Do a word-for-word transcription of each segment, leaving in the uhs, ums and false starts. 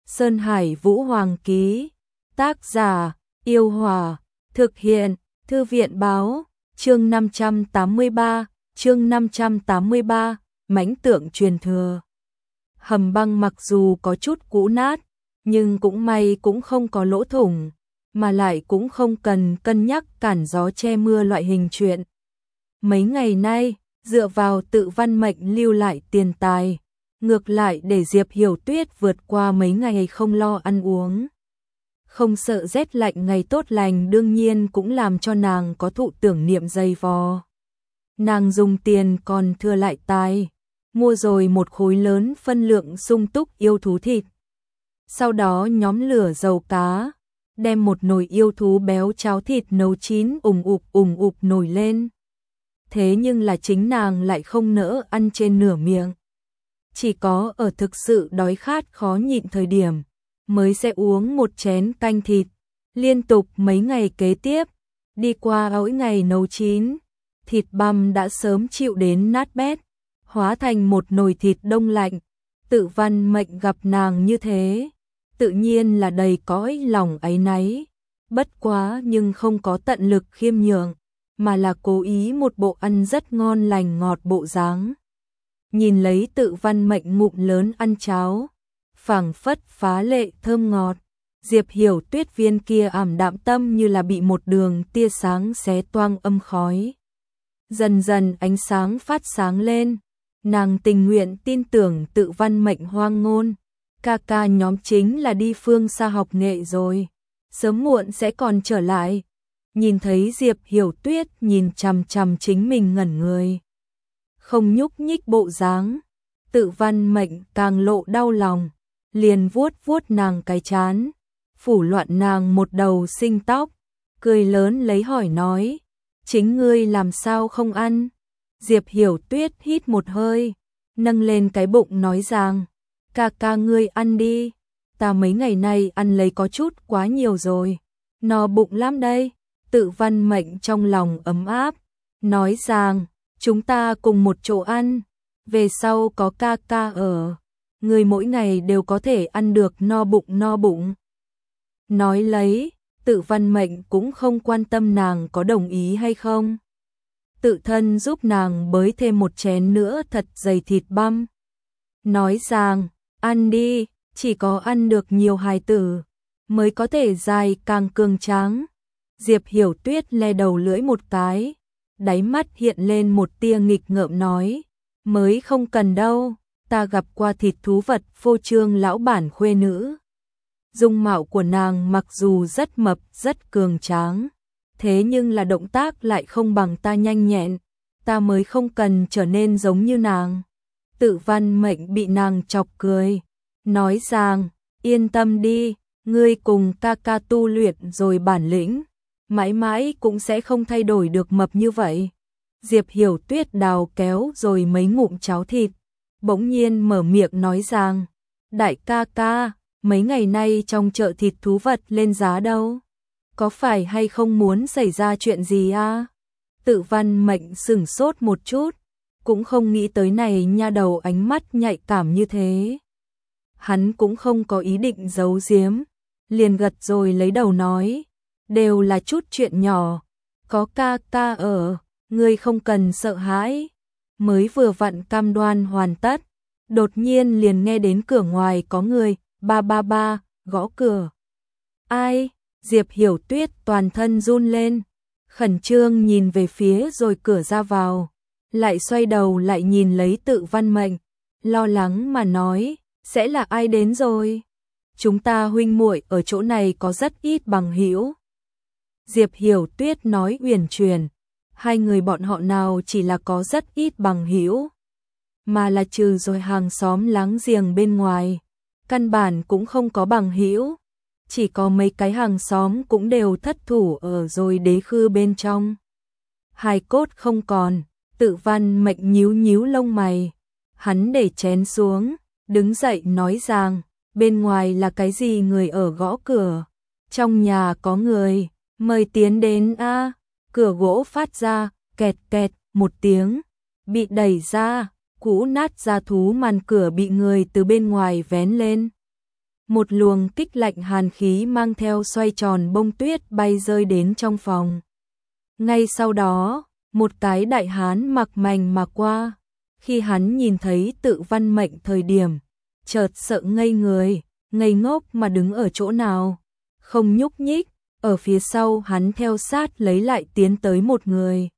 Sơn Hải Vũ Hoàng ký. Tác giả: Yêu Hòa. Thực hiện: Thư viện báo. Chương năm trăm tám mươi ba, chương năm trăm tám mươi ba, mãnh tượng truyền thừa. Hầm băng mặc dù có chút cũ nát, nhưng cũng may cũng không có lỗ thủng, mà lại cũng không cần cân nhắc cản gió che mưa loại hình chuyện. Mấy ngày nay, dựa vào tự văn mệnh lưu lại tiền tài, ngược lại để Diệp Hiểu Tuyết vượt qua mấy ngày không lo ăn uống. Không sợ rét lạnh ngày tốt lành đương nhiên cũng làm cho nàng có thụ tưởng niệm dày vò. Nàng dùng tiền còn thừa lại tài, mua rồi một khối lớn phân lượng sung túc yêu thú thịt. Sau đó nhóm lửa dầu cá, đem một nồi yêu thú béo cháo thịt nấu chín ùng ục ùng ục nổi lên. Thế nhưng là chính nàng lại không nỡ ăn trên nửa miệng. Chỉ có ở thực sự đói khát khó nhịn thời điểm, mới sẽ uống một chén canh thịt. Liên tục mấy ngày kế tiếp, đi qua mỗi ngày nấu chín, thịt băm đã sớm chịu đến nát bét, hóa thành một nồi thịt đông lạnh. Tự văn mệnh gặp nàng như thế, tự nhiên là đầy cõi lòng áy náy. Bất quá nhưng không có tận lực khiêm nhường, mà là cố ý một bộ ăn rất ngon lành ngọt bộ dáng. Nhìn lấy tự văn mệnh ngụm lớn ăn cháo, phảng phất phá lệ thơm ngọt. Diệp Hiểu Tuyết viên kia ảm đạm tâm như là bị một đường tia sáng xé toang âm khói. Dần dần ánh sáng phát sáng lên, nàng tình nguyện tin tưởng tự văn mệnh hoang ngôn. Ca ca nhóm chính là đi phương xa học nghệ rồi, sớm muộn sẽ còn trở lại. Nhìn thấy Diệp Hiểu Tuyết nhìn chằm chằm chính mình ngẩn người, không nhúc nhích bộ dáng, tự văn mệnh càng lộ đau lòng, liền vuốt vuốt nàng cái chán, phủ loạn nàng một đầu sinh tóc, cười lớn lấy hỏi nói, chính ngươi làm sao không ăn? Diệp Hiểu Tuyết hít một hơi, nâng lên cái bụng nói rằng, ca ca ngươi ăn đi, ta mấy ngày nay ăn lấy có chút quá nhiều rồi, no bụng lắm đây. Tự văn mệnh trong lòng ấm áp, nói rằng, chúng ta cùng một chỗ ăn, về sau có ca ca ở, người mỗi ngày đều có thể ăn được no bụng no bụng. Nói lấy, tự văn mệnh cũng không quan tâm nàng có đồng ý hay không. Tự thân giúp nàng bới thêm một chén nữa thật dày thịt băm. Nói rằng, ăn đi, chỉ có ăn được nhiều hài tử, mới có thể dài càng cường tráng. Diệp Hiểu Tuyết le đầu lưỡi một cái, đáy mắt hiện lên một tia nghịch ngợm nói, mới không cần đâu, ta gặp qua thịt thú vật phô trương lão bản khuê nữ. Dung mạo của nàng mặc dù rất mập, rất cường tráng, thế nhưng là động tác lại không bằng ta nhanh nhẹn, ta mới không cần trở nên giống như nàng. Tự văn mệnh bị nàng chọc cười, nói rằng, yên tâm đi, ngươi cùng ca ca tu luyện rồi bản lĩnh, mãi mãi cũng sẽ không thay đổi được mập như vậy. Diệp Hiểu Tuyết đào kéo rồi mấy ngụm cháo thịt, bỗng nhiên mở miệng nói rằng, đại ca ca, mấy ngày nay trong chợ thịt thú vật lên giá đâu? Có phải hay không muốn xảy ra chuyện gì à? Tự văn mệnh sửng sốt một chút, cũng không nghĩ tới này nha đầu ánh mắt nhạy cảm như thế. Hắn cũng không có ý định giấu giếm, liền gật rồi lấy đầu nói, đều là chút chuyện nhỏ, có ca ca ở, ngươi không cần sợ hãi. Mới vừa vặn cam đoan hoàn tất, đột nhiên liền nghe đến cửa ngoài có người, ba ba ba, gõ cửa. Ai? Diệp Hiểu Tuyết toàn thân run lên, khẩn trương nhìn về phía rồi cửa ra vào, lại xoay đầu lại nhìn lấy tự văn mệnh, lo lắng mà nói, sẽ là ai đến rồi? Chúng ta huynh muội ở chỗ này có rất ít bằng hữu. Diệp Hiểu Tuyết nói uyển chuyển, hai người bọn họ nào chỉ là có rất ít bằng hữu, mà là trừ rồi hàng xóm láng giềng bên ngoài, căn bản cũng không có bằng hữu, chỉ có mấy cái hàng xóm cũng đều thất thủ ở rồi đế khư bên trong. Hài cốt không còn, tự văn mệnh nhíu nhíu lông mày, hắn để chén xuống, đứng dậy nói rằng, bên ngoài là cái gì người ở gõ cửa, trong nhà có người, mời tiến đến a. Cửa gỗ phát ra, kẹt kẹt, một tiếng, bị đẩy ra, cũ nát ra thú màn cửa bị người từ bên ngoài vén lên. Một luồng kích lạnh hàn khí mang theo xoay tròn bông tuyết bay rơi đến trong phòng. Ngay sau đó, một cái đại hán mặc mành mà qua. Khi hắn nhìn thấy Tự Văn Mệnh thời điểm, chợt sợ ngây người, ngây ngốc mà đứng ở chỗ nào, không nhúc nhích. Ở phía sau hắn theo sát lấy lại tiến tới một người.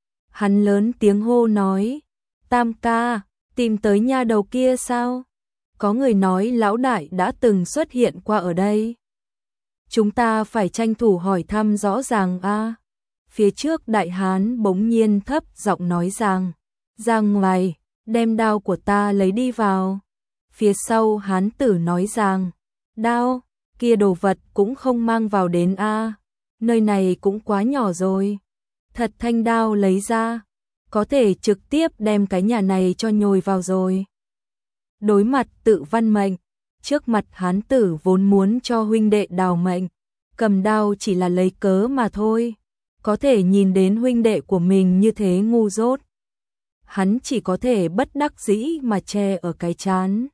Hắn lớn tiếng hô nói, Tam ca, tìm tới nha đầu kia sao? Có người nói lão đại đã từng xuất hiện qua ở đây. Chúng ta phải tranh thủ hỏi thăm rõ ràng a. Phía trước đại hán bỗng nhiên thấp giọng nói rằng, ra ngoài, đem đao của ta lấy đi vào. Phía sau hán tử nói rằng, đao, kia đồ vật cũng không mang vào đến a, nơi này cũng quá nhỏ rồi. Thật thanh đao lấy ra, có thể trực tiếp đem cái nhà này cho nhồi vào rồi. Đối mặt Tự Văn Mệnh, trước mặt hán tử vốn muốn cho huynh đệ đào mệnh, cầm đao chỉ là lấy cớ mà thôi. Có thể nhìn đến huynh đệ của mình như thế ngu dốt, hắn chỉ có thể bất đắc dĩ mà che ở cái trán.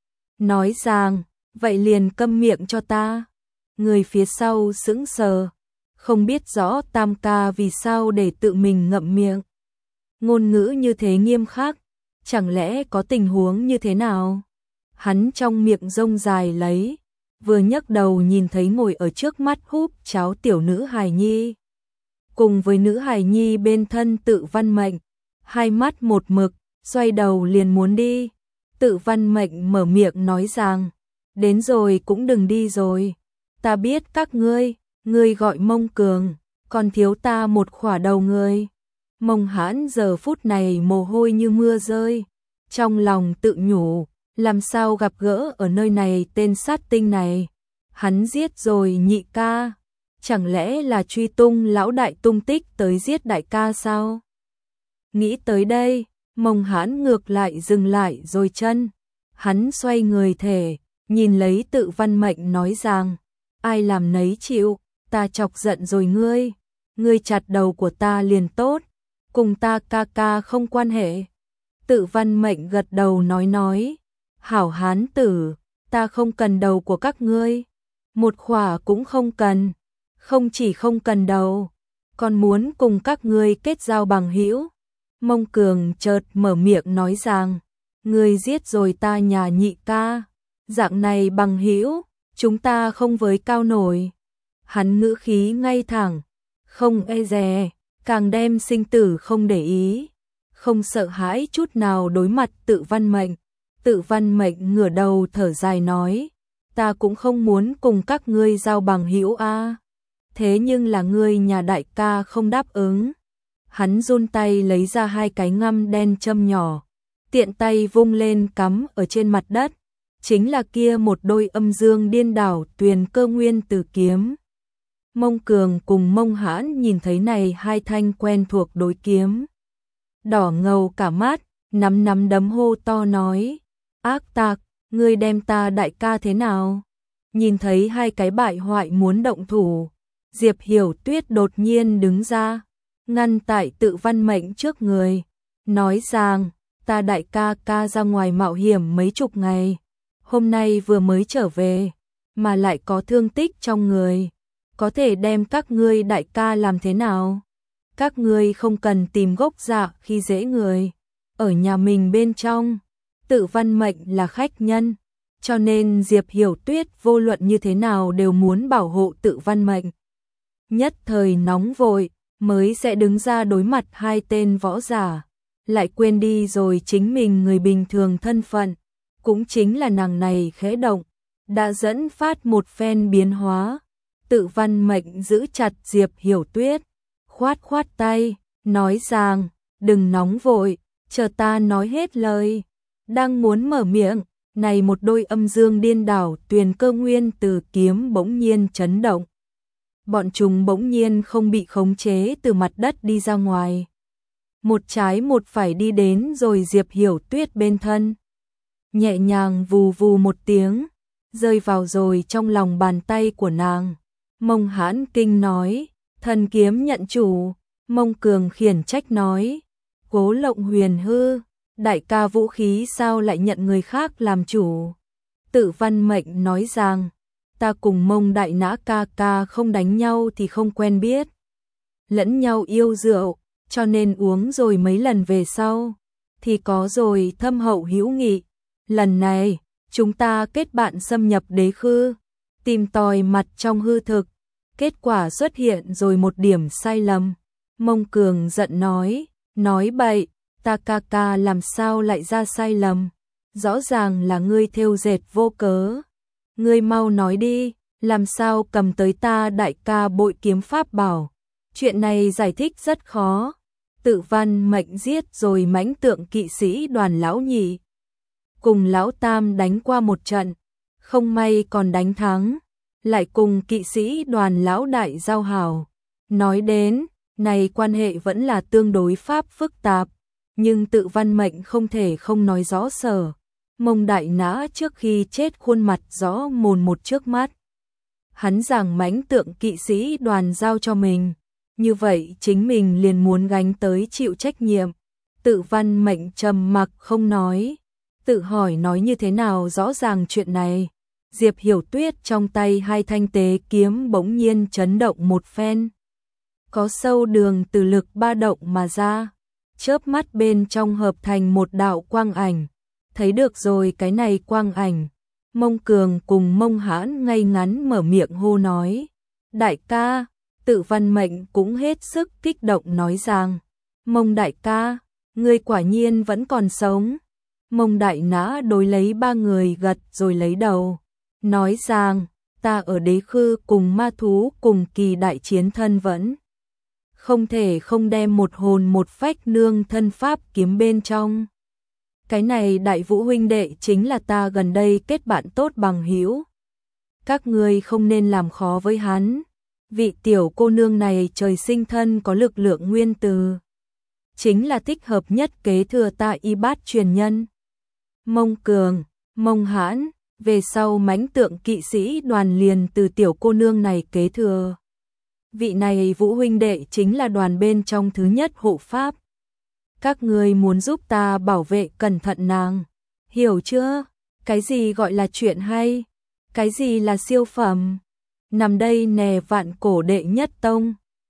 Nói rằng, vậy liền câm miệng cho ta. Người phía sau sững sờ, không biết rõ Tam ca vì sao để tự mình ngậm miệng. Ngôn ngữ như thế nghiêm khắc, chẳng lẽ có tình huống như thế nào? Hắn trong miệng rông dài lấy, vừa nhấc đầu nhìn thấy ngồi ở trước mắt húp cháo tiểu nữ hài nhi. Cùng với nữ hài nhi bên thân Tự Văn Mệnh, hai mắt một mực, xoay đầu liền muốn đi. Tự Văn Mệnh mở miệng nói rằng, đến rồi cũng đừng đi rồi. Ta biết các ngươi, ngươi gọi Mông Cường, còn thiếu ta một khỏa đầu ngươi. Mông Hãn giờ phút này mồ hôi như mưa rơi, trong lòng tự nhủ, làm sao gặp gỡ ở nơi này tên sát tinh này. Hắn giết rồi nhị ca, chẳng lẽ là truy tung lão đại tung tích tới giết đại ca sao? Nghĩ tới đây, Mông Hãn ngược lại dừng lại rồi chân. Hắn xoay người thể, nhìn lấy Tự Văn Mệnh nói rằng, ai làm nấy chịu, ta chọc giận rồi ngươi. Ngươi chặt đầu của ta liền tốt, cùng ta ca ca không quan hệ. Tự Văn Mệnh gật đầu nói nói, hảo hán tử, ta không cần đầu của các ngươi, một khỏa cũng không cần, không chỉ không cần đầu, còn muốn cùng các ngươi kết giao bằng hữu. Mông Cường chợt mở miệng nói rằng, ngươi giết rồi ta nhà nhị ca, dạng này bằng hữu, chúng ta không với cao nổi. Hắn ngữ khí ngay thẳng, không e dè, càng đem sinh tử không để ý, không sợ hãi chút nào đối mặt Tự Văn Mệnh. Tự Văn Mệnh ngửa đầu thở dài nói, ta cũng không muốn cùng các ngươi giao bằng hữu a. Thế nhưng là ngươi nhà đại ca không đáp ứng. Hắn run tay lấy ra hai cái ngăm đen châm nhỏ, tiện tay vung lên cắm ở trên mặt đất, chính là kia một đôi âm dương điên đảo tuyền cơ nguyên tử kiếm. Mông Cường cùng Mông Hãn nhìn thấy này hai thanh quen thuộc đối kiếm, đỏ ngầu cả mắt, nắm nắm đấm hô to nói, ác tặc, ngươi đem ta đại ca thế nào? Nhìn thấy hai cái bại hoại muốn động thủ, Diệp Hiểu Tuyết đột nhiên đứng ra, ngăn tại Tự Văn Mệnh trước người, nói rằng, ta đại ca ca ra ngoài mạo hiểm mấy chục ngày, hôm nay vừa mới trở về, mà lại có thương tích trong người, có thể đem các ngươi đại ca làm thế nào? Các ngươi không cần tìm gốc dạ khi dễ người, ở nhà mình bên trong, Tự Văn Mệnh là khách nhân, cho nên Diệp Hiểu Tuyết vô luận như thế nào đều muốn bảo hộ Tự Văn Mệnh. Nhất thời nóng vội, mới sẽ đứng ra đối mặt hai tên võ giả, lại quên đi rồi chính mình người bình thường thân phận, cũng chính là nàng này khẽ động, đã dẫn phát một phen biến hóa. Tự Văn Mệnh giữ chặt Diệp Hiểu Tuyết, khoát khoát tay, nói rằng, đừng nóng vội, chờ ta nói hết lời. Đang muốn mở miệng, này một đôi âm dương điên đảo tuyền cơ nguyên từ kiếm bỗng nhiên chấn động. Bọn chúng bỗng nhiên không bị khống chế từ mặt đất đi ra ngoài. Một trái một phải đi đến rồi Diệp Hiểu Tuyết bên thân. Nhẹ nhàng vù vù một tiếng, rơi vào rồi trong lòng bàn tay của nàng. Mông Hãn kinh nói, thần kiếm nhận chủ. Mông Cường khiển trách nói, Cố Lộng huyền hư, đại ca vũ khí sao lại nhận người khác làm chủ? Tự Văn Mệnh nói rằng, ta cùng Mông Đại Nã ca ca không đánh nhau thì không quen biết. Lẫn nhau yêu rượu, cho nên uống rồi mấy lần về sau, thì có rồi thâm hậu hữu nghị. Lần này, chúng ta kết bạn xâm nhập đế khư, tìm tòi mặt trong hư thực, kết quả xuất hiện rồi một điểm sai lầm. Mông Cường giận nói, nói bậy, ta ca ca làm sao lại ra sai lầm, rõ ràng là ngươi thêu dệt vô cớ. Ngươi mau nói đi, làm sao cầm tới ta đại ca bội kiếm pháp bảo, chuyện này giải thích rất khó. Tự Văn Mệnh giết rồi mãnh tượng kỵ sĩ Đoàn lão nhị, cùng lão tam đánh qua một trận, không may còn đánh thắng, lại cùng kỵ sĩ Đoàn lão đại giao hảo. Nói đến, này quan hệ vẫn là tương đối pháp phức tạp, nhưng Tự Văn Mệnh không thể không nói rõ sở. Mông Đại Nã trước khi chết khuôn mặt rõ mồn một trước mắt. Hắn rằng mãnh tượng kỵ sĩ Đoàn giao cho mình, như vậy chính mình liền muốn gánh tới chịu trách nhiệm. Tự Văn Mệnh trầm mặc không nói, tự hỏi nói như thế nào rõ ràng chuyện này. Diệp Hiểu Tuyết trong tay hai thanh tế kiếm bỗng nhiên chấn động một phen, có sâu đường từ lực ba động mà ra, chớp mắt bên trong hợp thành một đạo quang ảnh. Thấy được rồi cái này quang ảnh, Mông Cường cùng Mông Hãn ngay ngắn mở miệng hô nói, đại ca. Tự Văn Mệnh cũng hết sức kích động nói rằng, Mông đại ca, ngươi quả nhiên vẫn còn sống. Mông Đại Nã đối lấy ba người gật rồi lấy đầu, nói rằng, ta ở đế khư cùng ma thú cùng kỳ đại chiến thân vẫn, không thể không đem một hồn một phách nương thân pháp kiếm bên trong. Cái này Đại Vũ huynh đệ chính là ta gần đây kết bạn tốt bằng hữu, các ngươi không nên làm khó với hắn. Vị tiểu cô nương này trời sinh thân có lực lượng nguyên từ, chính là thích hợp nhất kế thừa ta y bát truyền nhân. Mông Cường, Mông Hãn, về sau mãnh tượng kỵ sĩ Đoàn liền từ tiểu cô nương này kế thừa. Vị này Vũ huynh đệ chính là Đoàn bên trong thứ nhất hộ pháp. Các ngươi muốn giúp ta bảo vệ cẩn thận nàng, hiểu chưa? Cái gì gọi là chuyện hay? Cái gì là siêu phẩm? Nằm đây nè vạn cổ đệ nhất tông.